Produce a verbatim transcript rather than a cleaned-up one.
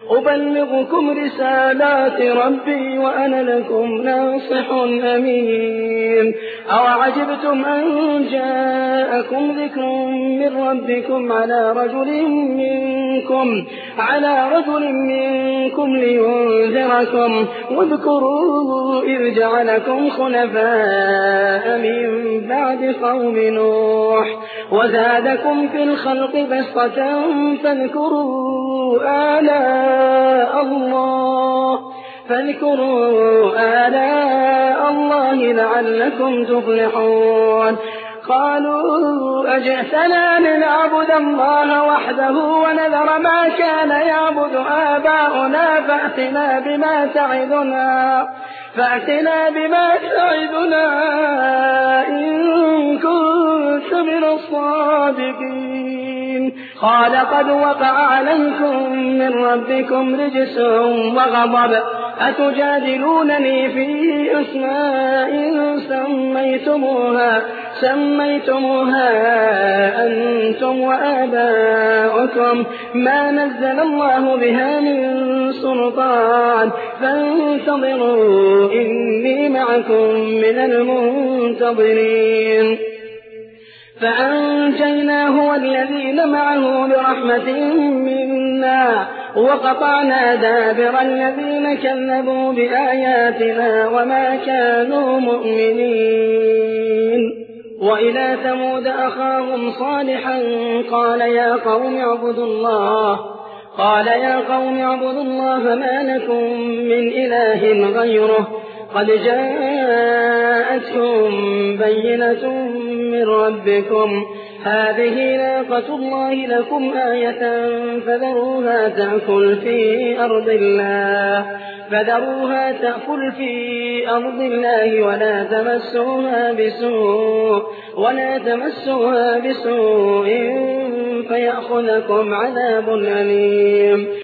أبلغكم رسالات ربي وأنا لكم ناصح أمين. أوعجبتم أن جاءكم ذكر من ربكم على رجل منكم على رجل منكم لينذركم واذكروا إذ جعلكم خلفاء من بعد قوم نوح وزادكم في الخلق بسطة فاذكروا آلاء الله فاذكروا آلاء الله لعلكم تفلحون. قالوا أجئتنا لنعبد الله وحده ونذر ما كان يعبد آباؤنا فأتنا بما تعدنا فأتنا بما تعدنا إن كنت من الصادقين. قال قد وقع عليكم من ربكم رجس وغضب أتجادلونني في أسماء سميتموها سميتموها أنتم وآباؤكم ما نزل الله بها من سلطان فانتظروا إني معكم من المنتظرين. فأنجيناه والذين معه برحمة منا وقطعنا دابر الذين كذبوا بآياتنا وما كانوا مؤمنين. وإلى ثمود أخاهم صالحا قال يا قوم اعبدوا الله قال يا قوم اعبدوا الله ما لكم من إله غيره قد جاءتكم بينة من ربكم هذه ناقة الله لكم آية فذروها تأكل في أرض الله فذروها تأكل في أرض الله ولا تمسوها بسوء ولا تمسوها بسوء فيأخذكم عذاب أليم.